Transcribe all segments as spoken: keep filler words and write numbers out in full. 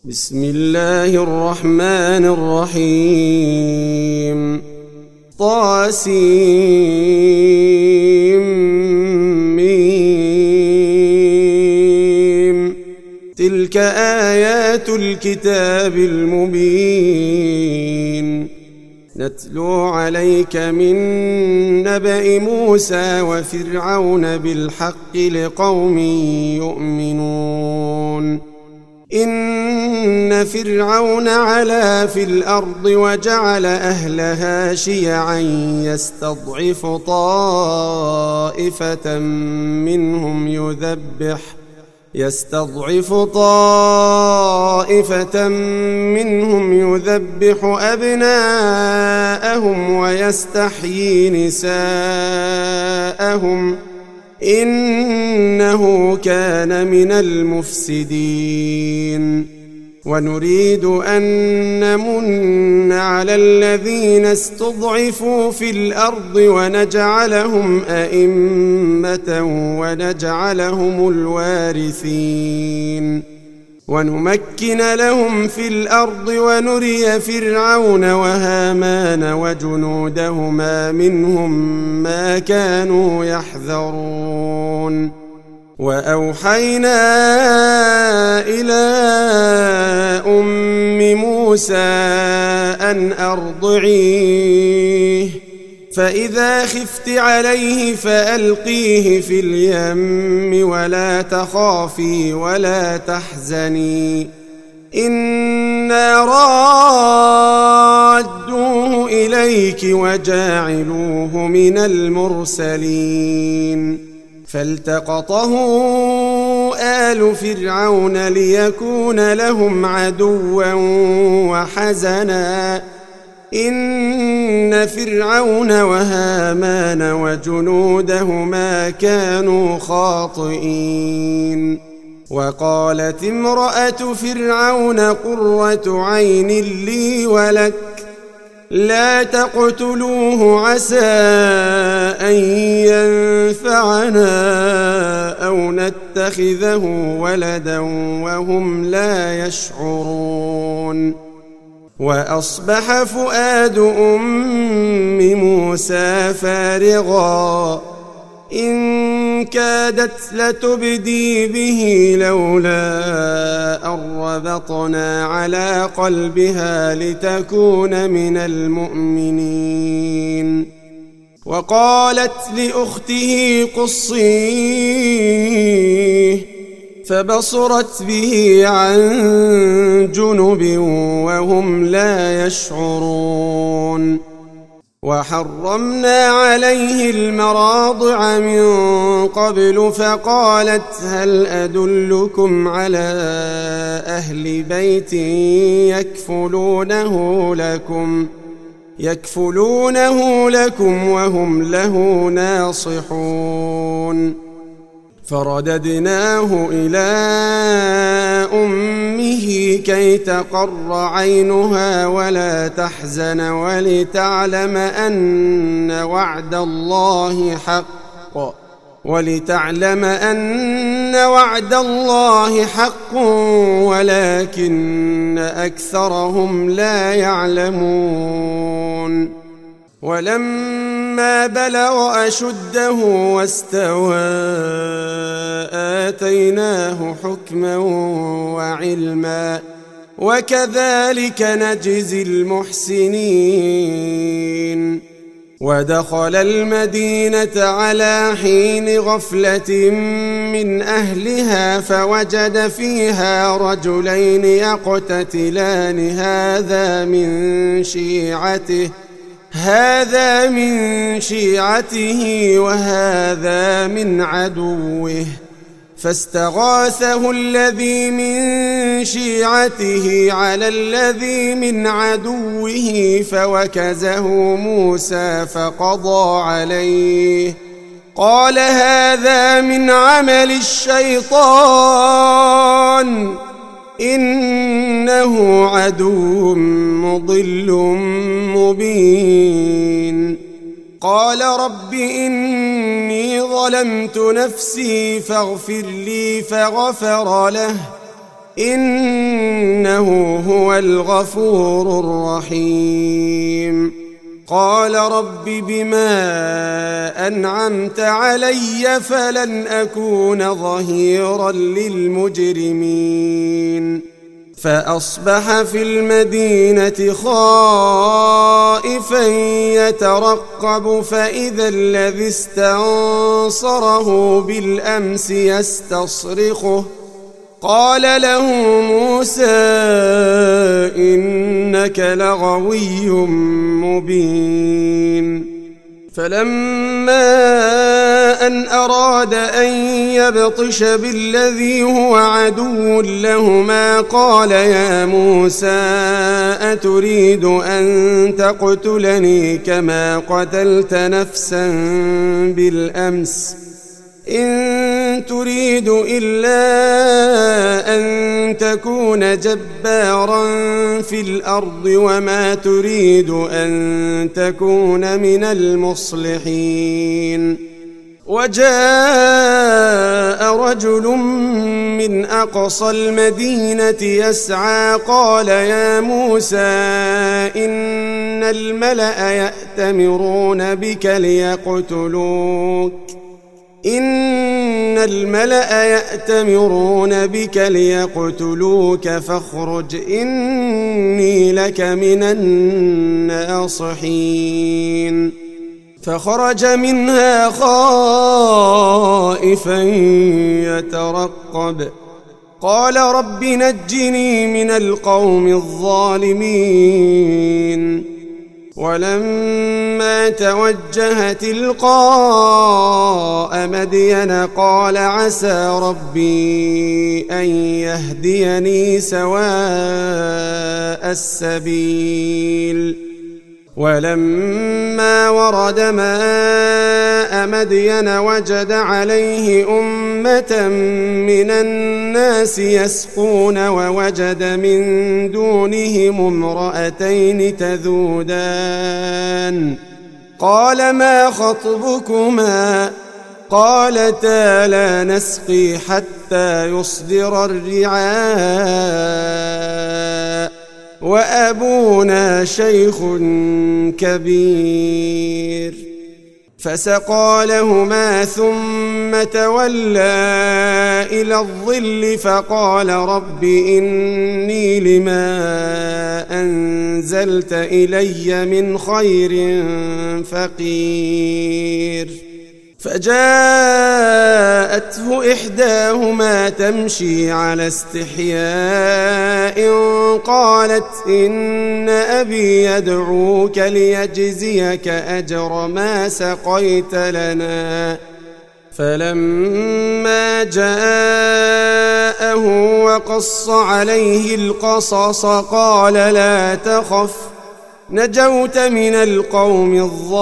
بسم الله الرحمن الرحيم. طاسيم. تلك آيات الكتاب المبين. نتلو عليك من نبأ موسى وفرعون بالحق لقوم يؤمنون. إن فرعون علا في الأرض وجعل أهلها شيعا يستضعف طائفة منهم يذبح يستضعف طائفة منهم يذبح أبناءهم ويستحيي نساءهم إنه كان من المفسدين. ونريد أن نمن على الذين استضعفوا في الأرض ونجعلهم أئمة ونجعلهم الوارثين ونمكن لهم في الأرض ونري فرعون وهامان وجنودهما منهم ما كانوا يحذرون. وأوحينا إلى أم موسى أن أرضعيه فإذا خفت عليه فألقيه في اليم ولا تخافي ولا تحزني إنا رادوه إليك وجاعلوه من المرسلين. فالتقطه آل فرعون ليكون لهم عدوا وحزنا إن فرعون وهامان وجنودهما كانوا خاطئين. وقالت امرأة فرعون قرة عين لي ولك لا تقتلوه عسى أن ينفعنا أو نتخذه ولدا وهم لا يشعرون. وأصبح فؤاد أم موسى فارغا إن كادت لتبدي به لولا أن ربطنا على قلبها لتكون من المؤمنين. وقالت لأخته قصيه فبصرت به عن جنب وهم لا يشعرون. وحرمنا عليه المراضع من قبل فقالت هل أدلكم على أهل بيت يكفلونه لكم يكفلونه لكم وهم له ناصحون. فرددناه إلى أمه كي تقر عينها ولا تحزن ولتعلم أن وعد الله حق ولتعلم أن وعد الله حق ولكن أكثرهم لا يعلمون. ولما بلغ أشده واستوى آتيناه حكما وعلما وكذلك نجزي المحسنين. ودخل المدينة على حين غفلة من أهلها فوجد فيها رجلين يقتتلان هذا من شيعته هذا من شيعته وهذا من عدوه فاستغاثه الذي من شيعته على الذي من عدوه فوكزه موسى فقضى عليه قال هذا من عمل الشيطان إنه عدو مضل مبين. قال رب إني ظلمت نفسي فاغفر لي فغفر له إنه هو الغفور الرحيم. قال رب بما أنعمت علي فلن أكون ظهيرا للمجرمين. فأصبح في المدينة خائفا يترقب فإذا الذي استنصره بالأمس يستصرخه. قال له موسى إنك لغوي مبين. فلما أن أراد أن يبطش بالذي هو عدو لهما قال يا موسى أتريد أن تقتلني كما قتلت نفسا بالأمس إن تريد إلا أن تكون جبارا في الأرض وما تريد أن تكون من المصلحين. وجاء رجل من أقصى المدينة يسعى قال يا موسى إن الملأ يأتمرون بك ليقتلوك إن الملأ يأتمرون بك ليقتلوك فاخرج إني لك من الناصحين. فخرج منها خائفا يترقب قال رب نجني من القوم الظالمين. ولما توجه تلقاء مدين قال عسى ربي أن يهديني سواء السبيل. ولما ورد ماء مدين وجد عليه أمة من الناس يسقون ووجد من دونهم امرأتين تذودان قال ما خطبكما قالتا لا نسقي حتى يصدر الرعاء وأبونا شيخ كبير. فسقى لهما ثم تولى إلى الظل فقال رب إني لما أنزلت إلي من خير فقير. فجاءته إحداهما تمشي على استحياء قالت إن أبي يدعوك ليجزيك أجر ما سقيت لنا. فلما جاءه وقص عليه القصص قال لا تخف نجوت من القوم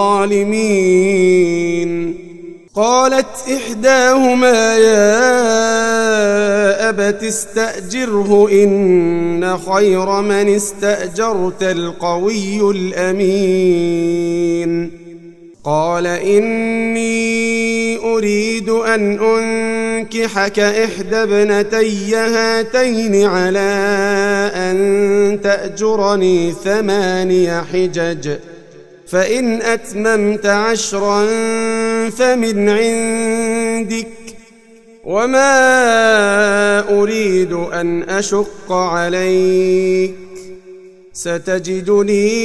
الظالمين. قالت إحداهما يا أبت استأجره إن خير من استأجرت القوي الأمين. قال إني أريد أن أنكحك إحدى ابنتي هاتين على أن تأجرني ثماني حجج فإن أتممت عشرا فمن عندك وما أريد أن أشق عليك ستجدني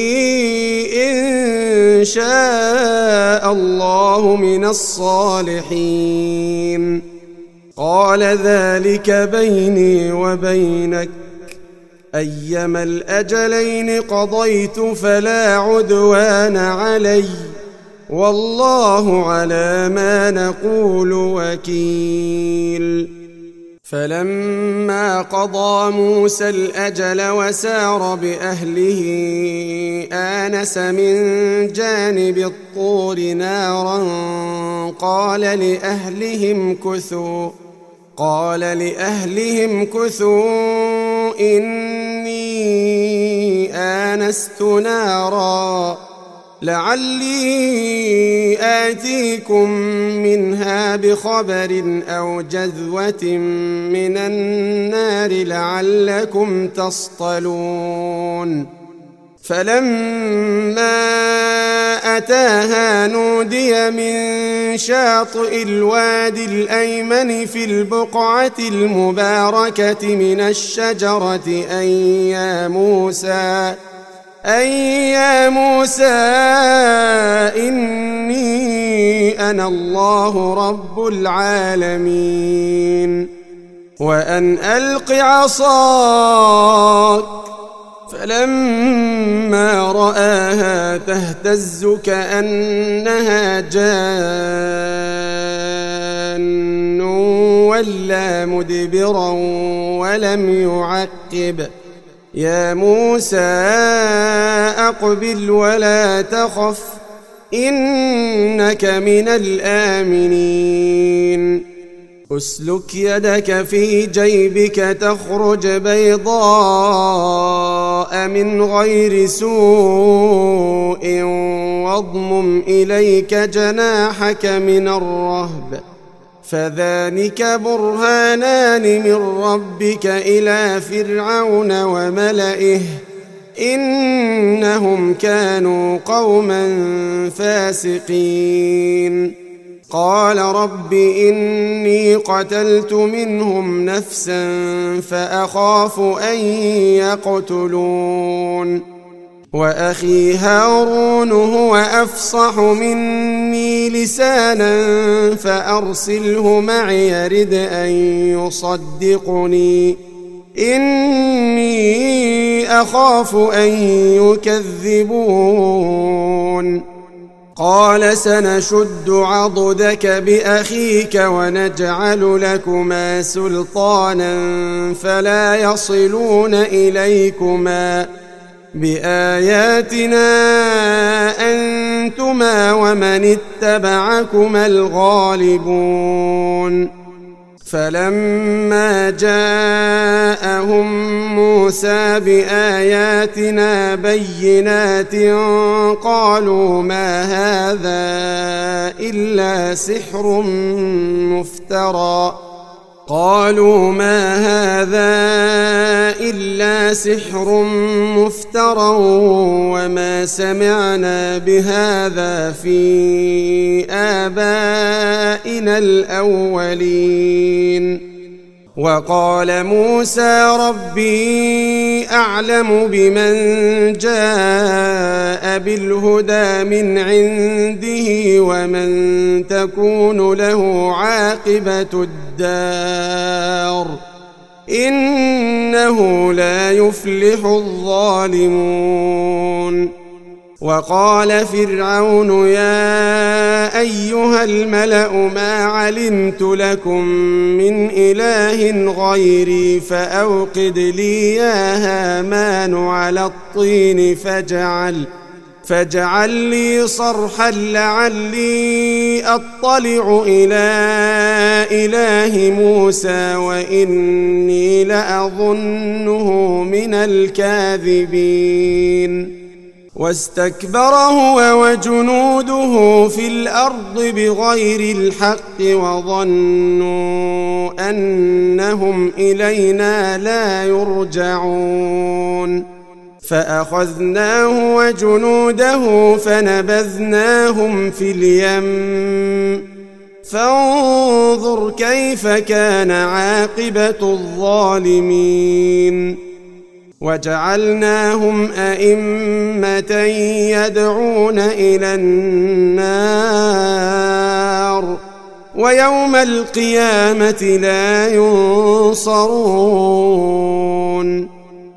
إن شاء الله من الصالحين. قال ذلك بيني وبينك أيما الأجلين قضيت فلا عدوان علي والله على ما نقول وكيل. فلما قضى موسى الأجل وسار بأهله آنس من جانب الطور نارا قال لأهلهم كثوا قال لأهلهم كثوا إني آنست نارا لعلي آتيكم منها بخبر أو جذوة من النار لعلكم تصطلون. فلما أتاها نودي من شاطئ الوادي الأيمن في البقعة المباركة من الشجرة أن يا موسى أن يا موسى إني أنا الله رب العالمين وأن ألق عصاك. فلما رآها تهتز كأنها جان ولا مدبرا ولم يعقب. يا موسى أقبل ولا تخف إنك من الآمنين. أسلك يدك في جيبك تخرج بيضاء من غير سوء واضمم إليك جناحك من الرهب فذلك برهانان من ربك إلى فرعون وملئه إنهم كانوا قوما فاسقين. قال رب إني قتلت منهم نفسا فأخاف أن يقتلون وأخي هارون هو أفصح مني لسانا فأرسله معي يرد أن يصدقني إني أخاف أن يكذبون. قال سنشد عضدك بأخيك ونجعل لكما سلطانا فلا يصلون إليكما بآياتنا أنتما ومن اتبعكما الغالبون. فلما جاءهم موسى بآياتنا بينات قالوا ما هذا إلا سحر مفترى قالوا ما هذا إلا سحر مفترى وما سمعنا بهذا في آبائنا الأولين. وقال موسى ربي أعلم بمن جاء بالهدى من عنده ومن تكون له عاقبة الدار إنه لا يفلح الظالمون. وقال فرعون يا أيها الملأ ما علمت لكم من إله غيري فأوقد لي يا هامان على الطين فاجعل فاجعل لي صرحا لعلي أطلع إلى إله موسى وإني لأظنه من الكاذبين. واستكبر هو وجنوده في الأرض بغير الحق وظنوا أنهم إلينا لا يرجعون. فأخذناه وجنوده فنبذناهم في اليم فانظر كيف كان عاقبة الظالمين. وجعلناهم أئمة يدعون إلى النار ويوم القيامة لا ينصرون.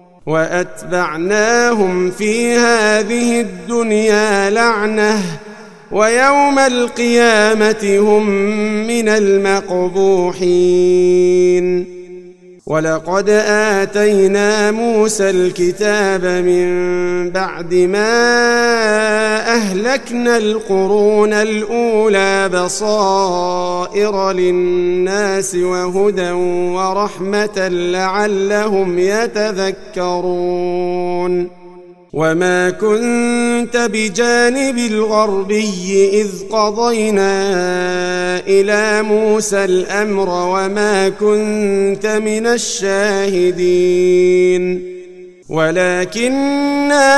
وأتبعناهم في هذه الدنيا لعنة ويوم القيامة هم من المقبوحين. ولقد آتينا موسى الكتاب من بعد ما أهلكنا القرون الأولى بصائر للناس وهدى ورحمة لعلهم يتذكرون. وما كنت بجانب الغربي إذ قضينا إلى موسى الأمر وما كنت من الشاهدين ولكننا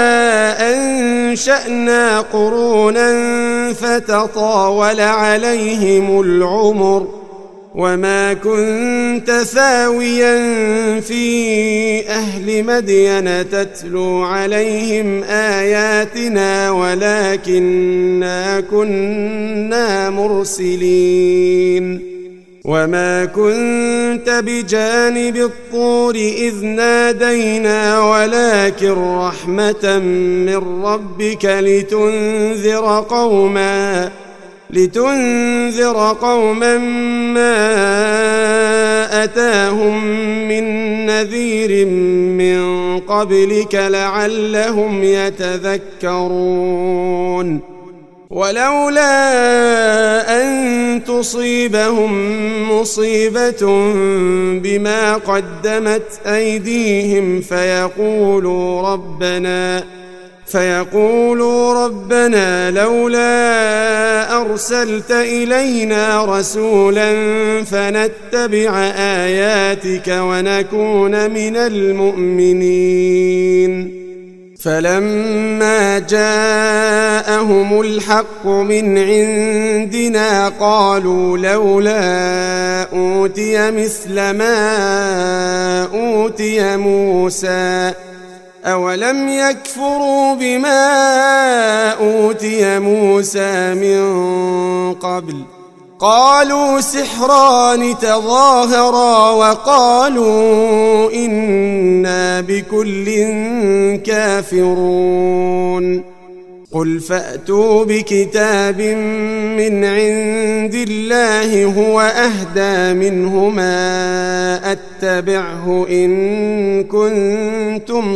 أنشأنا قرونا فتطاول عليهم العمر وما كنت ثاويا في أهل مدين تتلو عليهم آياتنا ولكننا كنا مرسلين وما كنت بجانب الطور إذ نادينا ولكن رحمة من ربك لتنذر قوما لتنذر قوما ما أتاهم من نذير من قبلك لعلهم يتذكرون ولولا أن تصيبهم مصيبة بما قدمت أيديهم فيقولوا ربنا فيقولوا ربنا لولا أرسلت إلينا رسولا فنتبع آياتك ونكون من المؤمنين فلما جاءهم الحق من عندنا قالوا لولا أوتي مثل ما أوتي موسى أولم يكفروا بما أوتي موسى من قبل قالوا سحران تظاهرا وقالوا إنا بكل كافرون قل فأتوا بكتاب من عند الله هو أهدى منهما أتبعه إن كنتم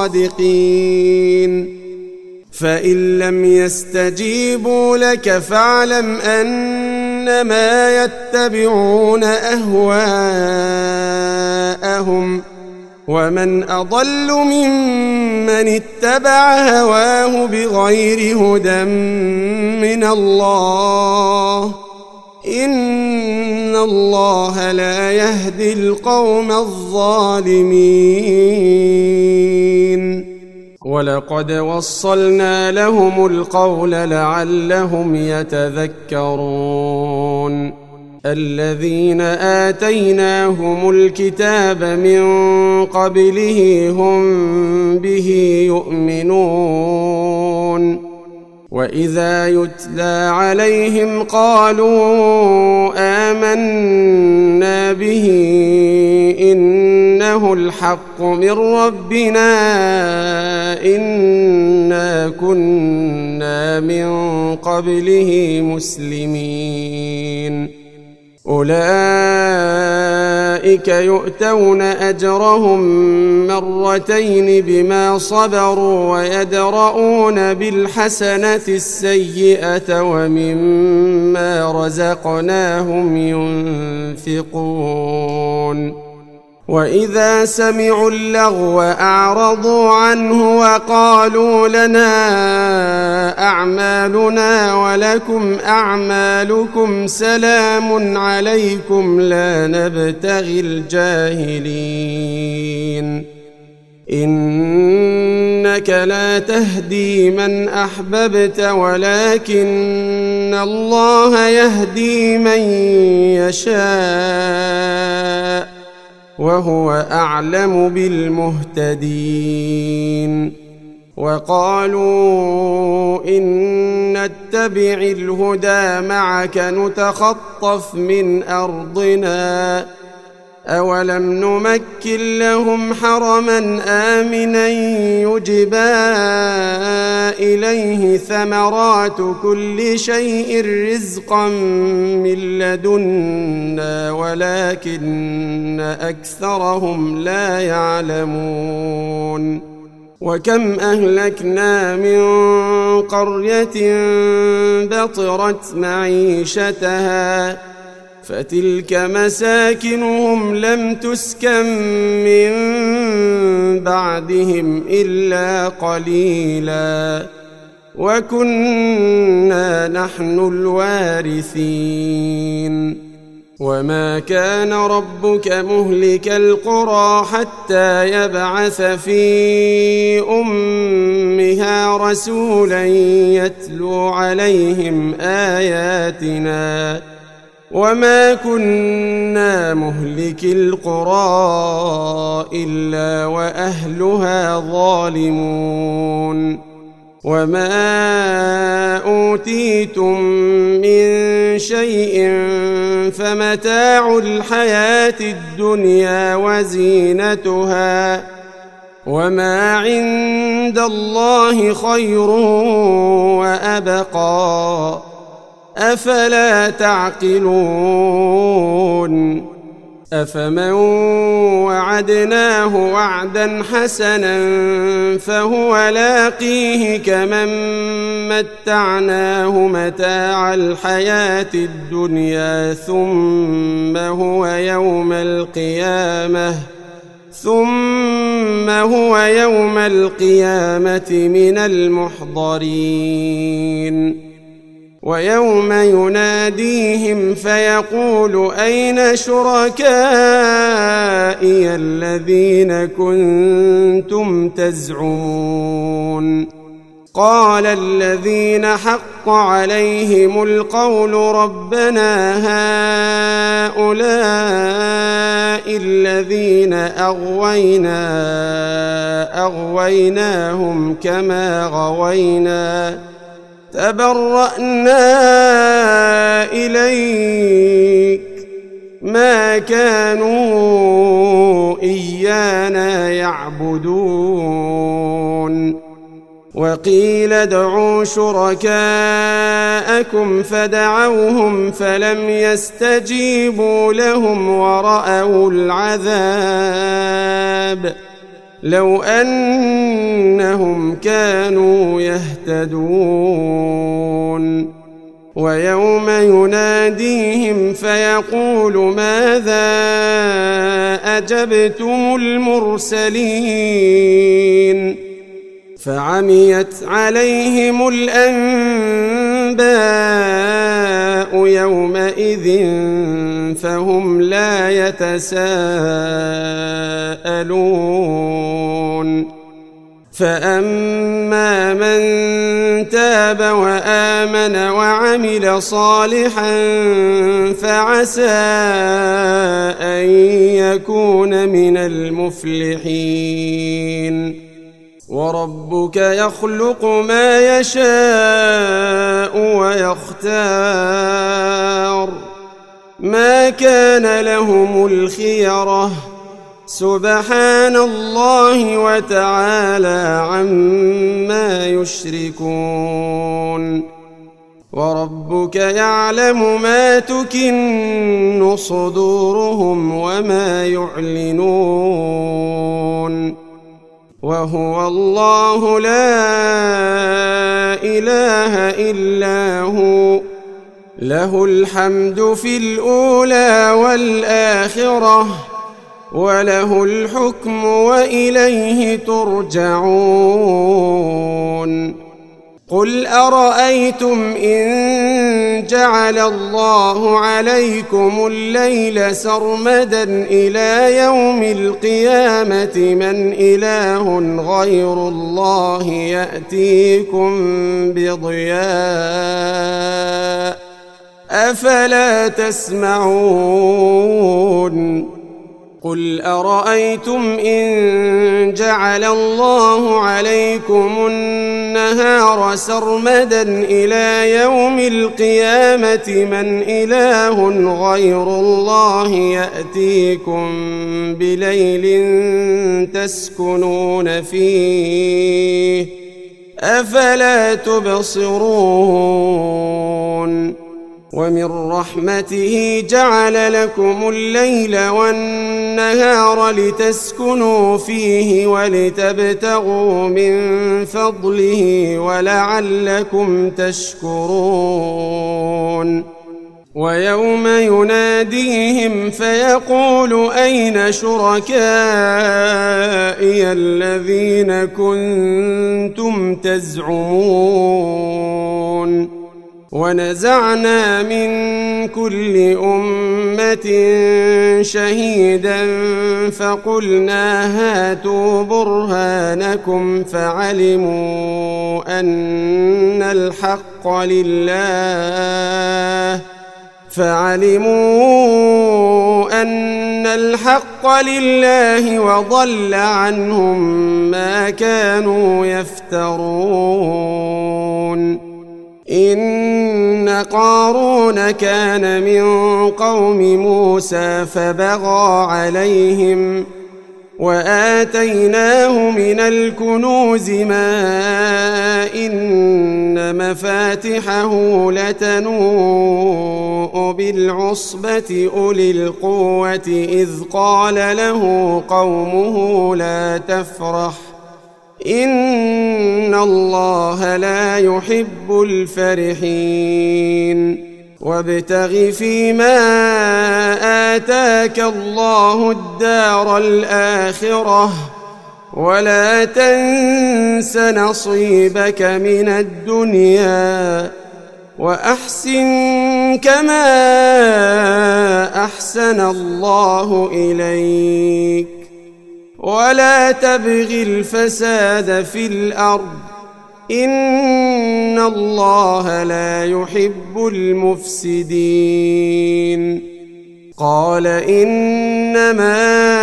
صادقين فإن لم يستجيبوا لك فاعلم أنما يتبعون أهواءهم ومن أضل ممن اتبع هواه بغير هدى من الله إن الله لا يهدي القوم الظالمين ولقد وصلنا لهم القول لعلهم يتذكرون الذين آتيناهم الكتاب من قبله هم به يؤمنون وإذا يتلى عليهم قالوا آمنا به إنه الحق من ربنا إنا كنا من قبله مسلمين أولئك يؤتون أجرهم مرتين بما صبروا ويدرؤون بالحسنة السيئة ومما رزقناهم ينفقون وإذا سمعوا اللغو أعرضوا عنه وقالوا لنا أعمالنا ولكم أعمالكم سلام عليكم لا نبتغي الجاهلين إنك لا تهدي من أحببت ولكن الله يهدي من يشاء وهو أعلم بالمهتدين وقالوا إن نتبع الهدى معك نتخطف من أرضنا أولم نمكن لهم حرما آمنا يجبى إليه ثمرات كل شيء رزقا من لدنا ولكن أكثرهم لا يعلمون وكم أهلكنا من قرية بطرت معيشتها فتلك مساكنهم لم تسكن من بعدهم إلا قليلا وكنا نحن الوارثين وما كان ربك مهلك القرى حتى يبعث في أمها رسولا يتلو عليهم آياتنا وما كنا مهلك القرى إلا وأهلها ظالمون وما أوتيتم من شيء فمتاع الحياة الدنيا وزينتها وما عند الله خير وأبقى أفلا تعقلون أفمن وعدناه وعدا حسنا فهو لاقيه كمن متعناه متاع الحياة الدنيا ثم هو يوم القيامة ثم هو يوم القيامة من المحضرين ويوم يناديهم فيقول أين شركائي الذين كنتم تزعمون قال الذين حق عليهم القول ربنا هؤلاء الذين أغوينا أغويناهم كما غوينا تبرأنا إليك ما كانوا إيانا يعبدون وقيل ادعوا شركاءكم فدعوهم فلم يستجيبوا لهم ورأوا العذاب لو أنهم كانوا يهتدون ويوم يناديهم فيقول ماذا أجبتم المرسلين فعميت عليهم الأنباء يومئذ فهم لا يتساءلون فأما من تاب وآمن وعمل صالحا فعسى أن يكون من المفلحين وربك يخلق ما يشاء ويختار ما كان لهم الخيرة سبحان الله وتعالى عما يشركون وربك يعلم ما تكن صدورهم وما يعلنون وهو الله لا إله إلا هو له الحمد في الأولى والآخرة وله الحكم وإليه ترجعون قل أرأيتم إن جعل الله عليكم الليل سرمدا إلى يوم القيامة من إله غير الله يأتيكم بضياء أفلا تسمعون قل أرأيتم إن جعل الله عليكم النهار سرمدا إلى يوم القيامة من إله غير الله يأتيكم بليل تسكنون فيه أفلا تبصرون ومن رحمته جعل لكم الليل والنهار لتسكنوا فيه ولتبتغوا من فضله ولعلكم تشكرون ويوم يناديهم فيقول أين شركائي الذين كنتم تزعمون ونزعنا من كل أمة شهيدا فقلنا هاتوا برهانكم فعلموا أن الحق لله فعلموا أن الحق لله وضل عنهم ما كانوا يفترون إن قارون كان من قوم موسى فبغى عليهم وآتيناه من الكنوز ما إن مفاتحه لتنوء بالعصبة أولي القوة إذ قال له قومه لا تفرح إن الله لا يحب الفرحين وابتغ فيما آتاك الله الدار الآخرة ولا تنس نصيبك من الدنيا وأحسن كما أحسن الله إليك ولا تبغ الفساد في الأرض إن الله لا يحب المفسدين قال إنما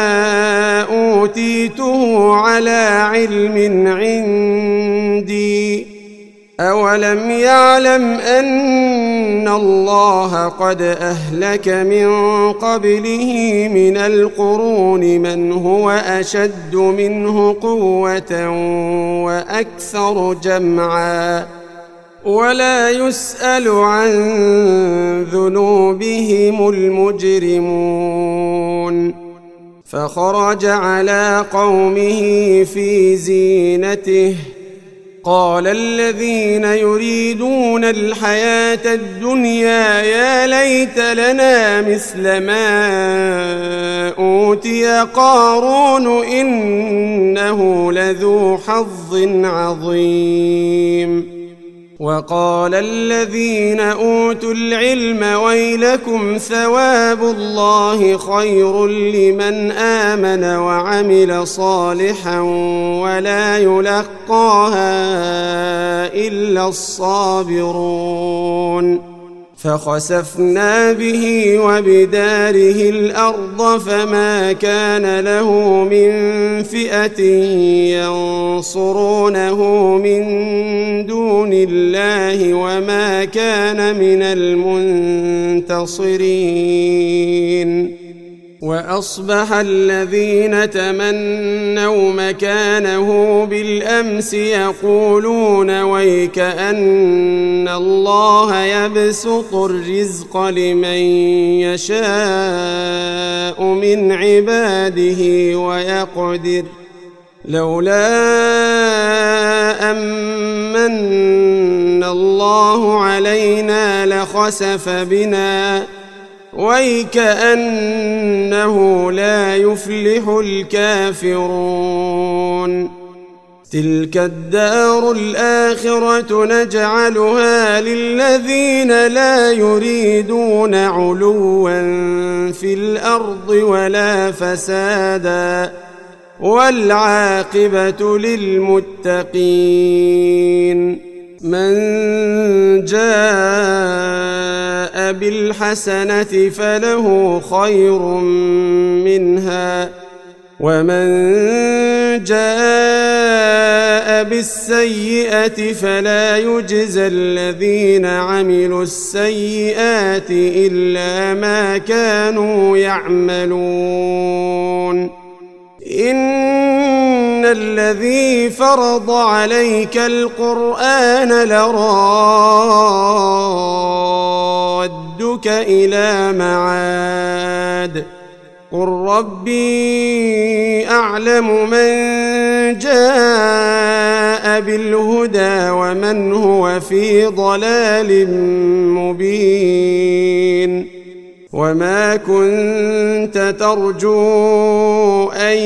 أوتيته على علم عندي أولم يعلم أن الله قد أهلك من قبله من القرون من هو أشد منه قوة وأكثر جمعا ولا يسأل عن ذنوبهم المجرمون فخرج على قومه في زينته قال الذين يريدون الحياة الدنيا يا ليت لنا مثل ما أوتي قارون إنه لذو حظ عظيم وقال الذين أوتوا العلم ويلكم ثواب الله خير لمن آمن وعمل صالحا ولا يلقاها إلا الصابرون فخسفنا به وبداره الأرض فما كان له من فئة ينصرونه من دون الله وما كان من المنتصرين وأصبح الذين تمنوا مكانه بالأمس يقولون ويك أن الله يبسط الرزق لمن يشاء من عباده ويقدر لولا أمن الله علينا لخسف بنا ويكأنه لا يفلح الكافرون تلك الدار الآخرة نجعلها للذين لا يريدون علوا في الأرض ولا فسادا والعاقبة للمتقين من جاء بالحسنة فله خير منها ومن جاء بالسيئة فلا يجزى الذين عملوا السيئات إلا ما كانوا يعملون إن الذي فرض عليك القرآن لرادك إلى معاد قل ربي أعلم من جاء بالهدى ومن هو في ضلال مبين. وما كنت ترجو أن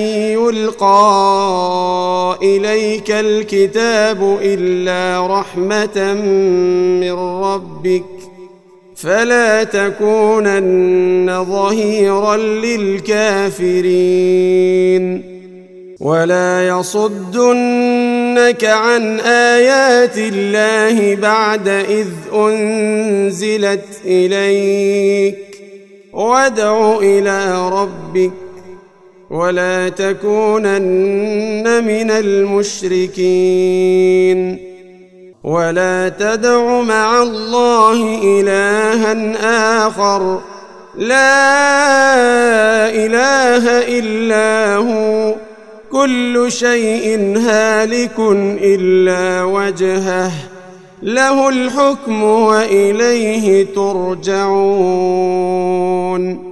يلقى إليك الكتاب إلا رحمة من ربك فلا تكونن ظهيرا للكافرين. ولا يصدنك عن آيات الله بعد إذ أنزلت إليك وادع إلى ربك ولا تكونن من المشركين. ولا تدع مع الله إلها آخر لا إله إلا هو كل شيء هالك إلا وجهه له الحكم وإليه ترجعون.